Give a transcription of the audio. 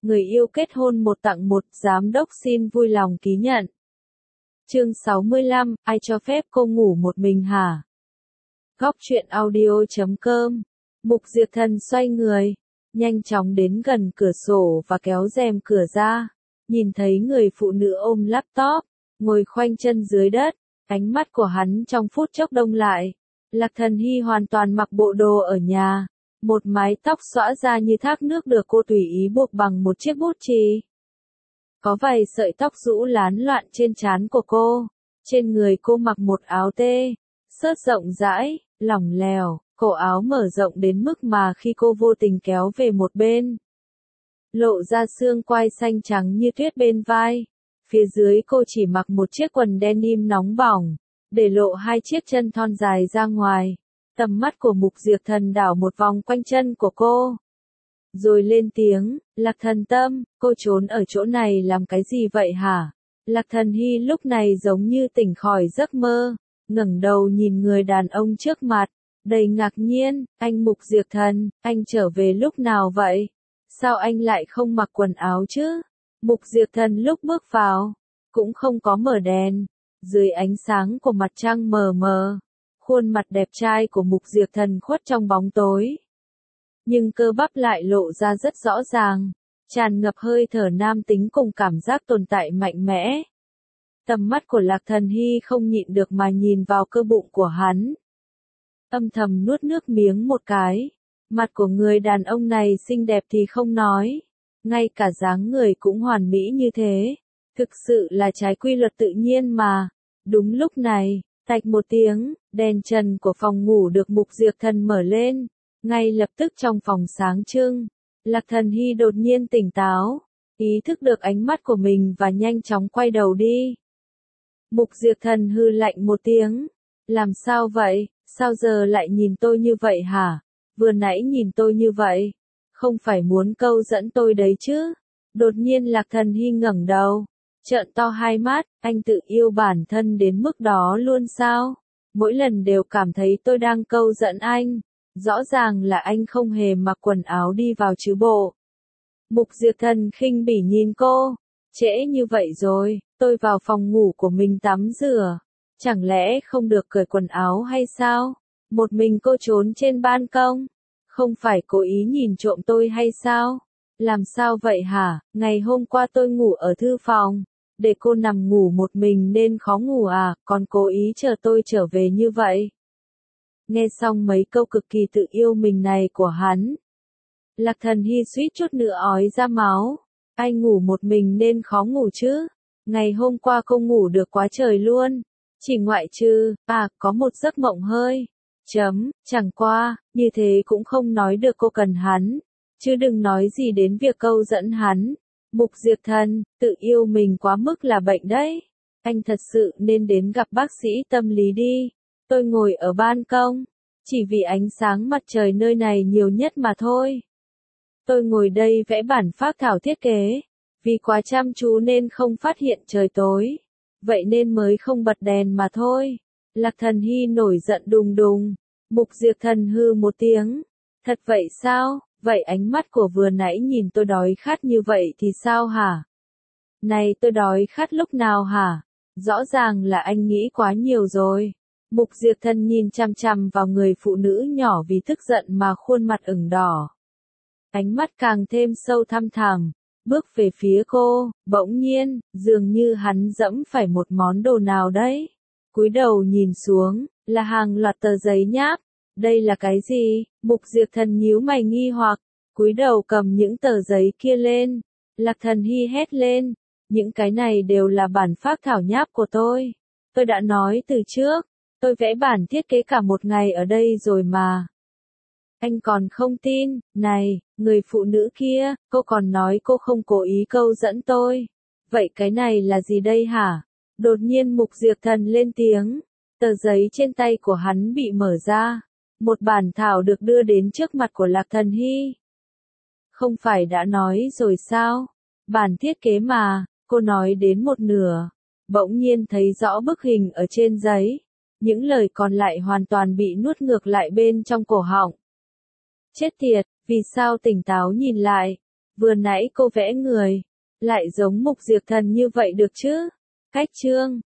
người yêu kết hôn 1 tặng 1, giám đốc xin vui lòng ký nhận. Chương 65, ai cho phép cô ngủ một mình hả? Góc truyện audio.com. Mục Diệp Thần xoay người, nhanh chóng đến gần cửa sổ và kéo rèm cửa ra, nhìn thấy người phụ nữ ôm laptop, ngồi khoanh chân dưới đất, ánh mắt của hắn trong phút chốc đông lại. Lạc Thần Hy hoàn toàn mặc bộ đồ ở nhà, một mái tóc xõa ra như thác nước được cô tùy ý buộc bằng một chiếc bút chì. Có vài sợi tóc rũ lán loạn trên trán của cô, trên người cô mặc một áo tê, xớt rộng rãi, lỏng lẻo, cổ áo mở rộng đến mức mà khi cô vô tình kéo về một bên, lộ ra xương quai xanh trắng như tuyết bên vai. Phía dưới cô chỉ mặc một chiếc quần denim nóng bỏng, để lộ 2 chiếc chân thon dài ra ngoài. Tầm mắt của Mục Diệp Thần đảo một vòng quanh chân của cô, rồi lên tiếng, Lạc Thần Tâm, cô trốn ở chỗ này làm cái gì vậy hả? Lạc Thần Hy lúc này giống như tỉnh khỏi giấc mơ, ngẩng đầu nhìn người đàn ông trước mặt, đầy ngạc nhiên, anh Mục Diệp Thần, anh trở về lúc nào vậy? Sao anh lại không mặc quần áo chứ? Mục Diệp Thần lúc bước vào, cũng không có mở đèn, dưới ánh sáng của mặt trăng mờ mờ, khuôn mặt đẹp trai của Mục Diệp Thần khuất trong bóng tối. Nhưng cơ bắp lại lộ ra rất rõ ràng, tràn ngập hơi thở nam tính cùng cảm giác tồn tại mạnh mẽ. Tầm mắt của Lạc Thần Hy không nhịn được mà nhìn vào cơ bụng của hắn. Âm thầm nuốt nước miếng một cái, mặt của người đàn ông này xinh đẹp thì không nói, ngay cả dáng người cũng hoàn mỹ như thế, thực sự là trái quy luật tự nhiên mà. Đúng lúc này, tạch một tiếng, đèn trần của phòng ngủ được Mục Diệp Thần mở lên. Ngay lập tức trong phòng sáng trưng, Lạc Thần Hy đột nhiên tỉnh táo, ý thức được ánh mắt của mình và nhanh chóng quay đầu đi. Mục Diệp Thần hư lạnh một tiếng, làm sao vậy, sao giờ lại nhìn tôi như vậy hả? Vừa nãy nhìn tôi như vậy, không phải muốn câu dẫn tôi đấy chứ? Đột nhiên Lạc Thần Hy ngẩng đầu, trợn to hai mắt, anh tự yêu bản thân đến mức đó luôn sao? Mỗi lần đều cảm thấy tôi đang câu dẫn anh. Rõ ràng là anh không hề mặc quần áo đi vào chứ bộ. Mục Diệp Thần khinh bỉ nhìn cô, trễ như vậy rồi, tôi vào phòng ngủ của mình tắm rửa, chẳng lẽ không được cởi quần áo hay sao? Một mình cô trốn trên ban công, không phải cố ý nhìn trộm tôi hay sao? Làm sao vậy hả? Ngày hôm qua tôi ngủ ở thư phòng, để cô nằm ngủ một mình nên khó ngủ à, còn cố ý chờ tôi trở về như vậy. Nghe xong mấy câu cực kỳ tự yêu mình này của hắn, Lạc Thần Hy suýt chút nữa ói ra máu. Anh ngủ một mình nên khó ngủ chứ? Ngày hôm qua cô ngủ được quá trời luôn, chỉ ngoại trừ, có một giấc mộng hơi. Chẳng qua, như thế cũng không nói được cô cần hắn, chứ đừng nói gì đến việc câu dẫn hắn. Mục Diệp Thần, tự yêu mình quá mức là bệnh đấy. Anh thật sự nên đến gặp bác sĩ tâm lý đi. Tôi ngồi ở ban công, chỉ vì ánh sáng mặt trời nơi này nhiều nhất mà thôi. Tôi ngồi đây vẽ bản phác thảo thiết kế, vì quá chăm chú nên không phát hiện trời tối, vậy nên mới không bật đèn mà thôi. Lạc Thần Hy nổi giận đùng đùng, Mục Diệp Thần hư một tiếng, thật vậy sao, vậy ánh mắt của vừa nãy nhìn tôi đói khát như vậy thì sao hả? Này tôi đói khát lúc nào hả? Rõ ràng là anh nghĩ quá nhiều rồi. Mục Diệp Thần nhìn chằm chằm vào người phụ nữ nhỏ vì tức giận mà khuôn mặt ửng đỏ. Ánh mắt càng thêm sâu thăm thẳm, bước về phía cô, bỗng nhiên, dường như hắn dẫm phải một món đồ nào đấy. Cúi đầu nhìn xuống, là hàng loạt tờ giấy nháp. Đây là cái gì? Mục Diệp Thần nhíu mày nghi hoặc, cúi đầu cầm những tờ giấy kia lên. Lạc Thần Hy hét lên, những cái này đều là bản phác thảo nháp của tôi. Tôi đã nói từ trước. Tôi vẽ bản thiết kế cả một ngày ở đây rồi mà. Anh còn không tin, này, người phụ nữ kia, cô còn nói cô không cố ý câu dẫn tôi. Vậy cái này là gì đây hả? Đột nhiên Mục Diệp Thần lên tiếng, tờ giấy trên tay của hắn bị mở ra. Một bản thảo được đưa đến trước mặt của Lạc Thần Hy. Không phải đã nói rồi sao? Bản thiết kế mà, cô nói đến một nửa. Bỗng nhiên thấy rõ bức hình ở trên giấy. Những lời còn lại hoàn toàn bị nuốt ngược lại bên trong cổ họng. Chết tiệt, vì sao tỉnh táo nhìn lại, Vừa nãy cô vẽ người, lại giống Mục Diệp Thần như vậy được chứ? Cách chương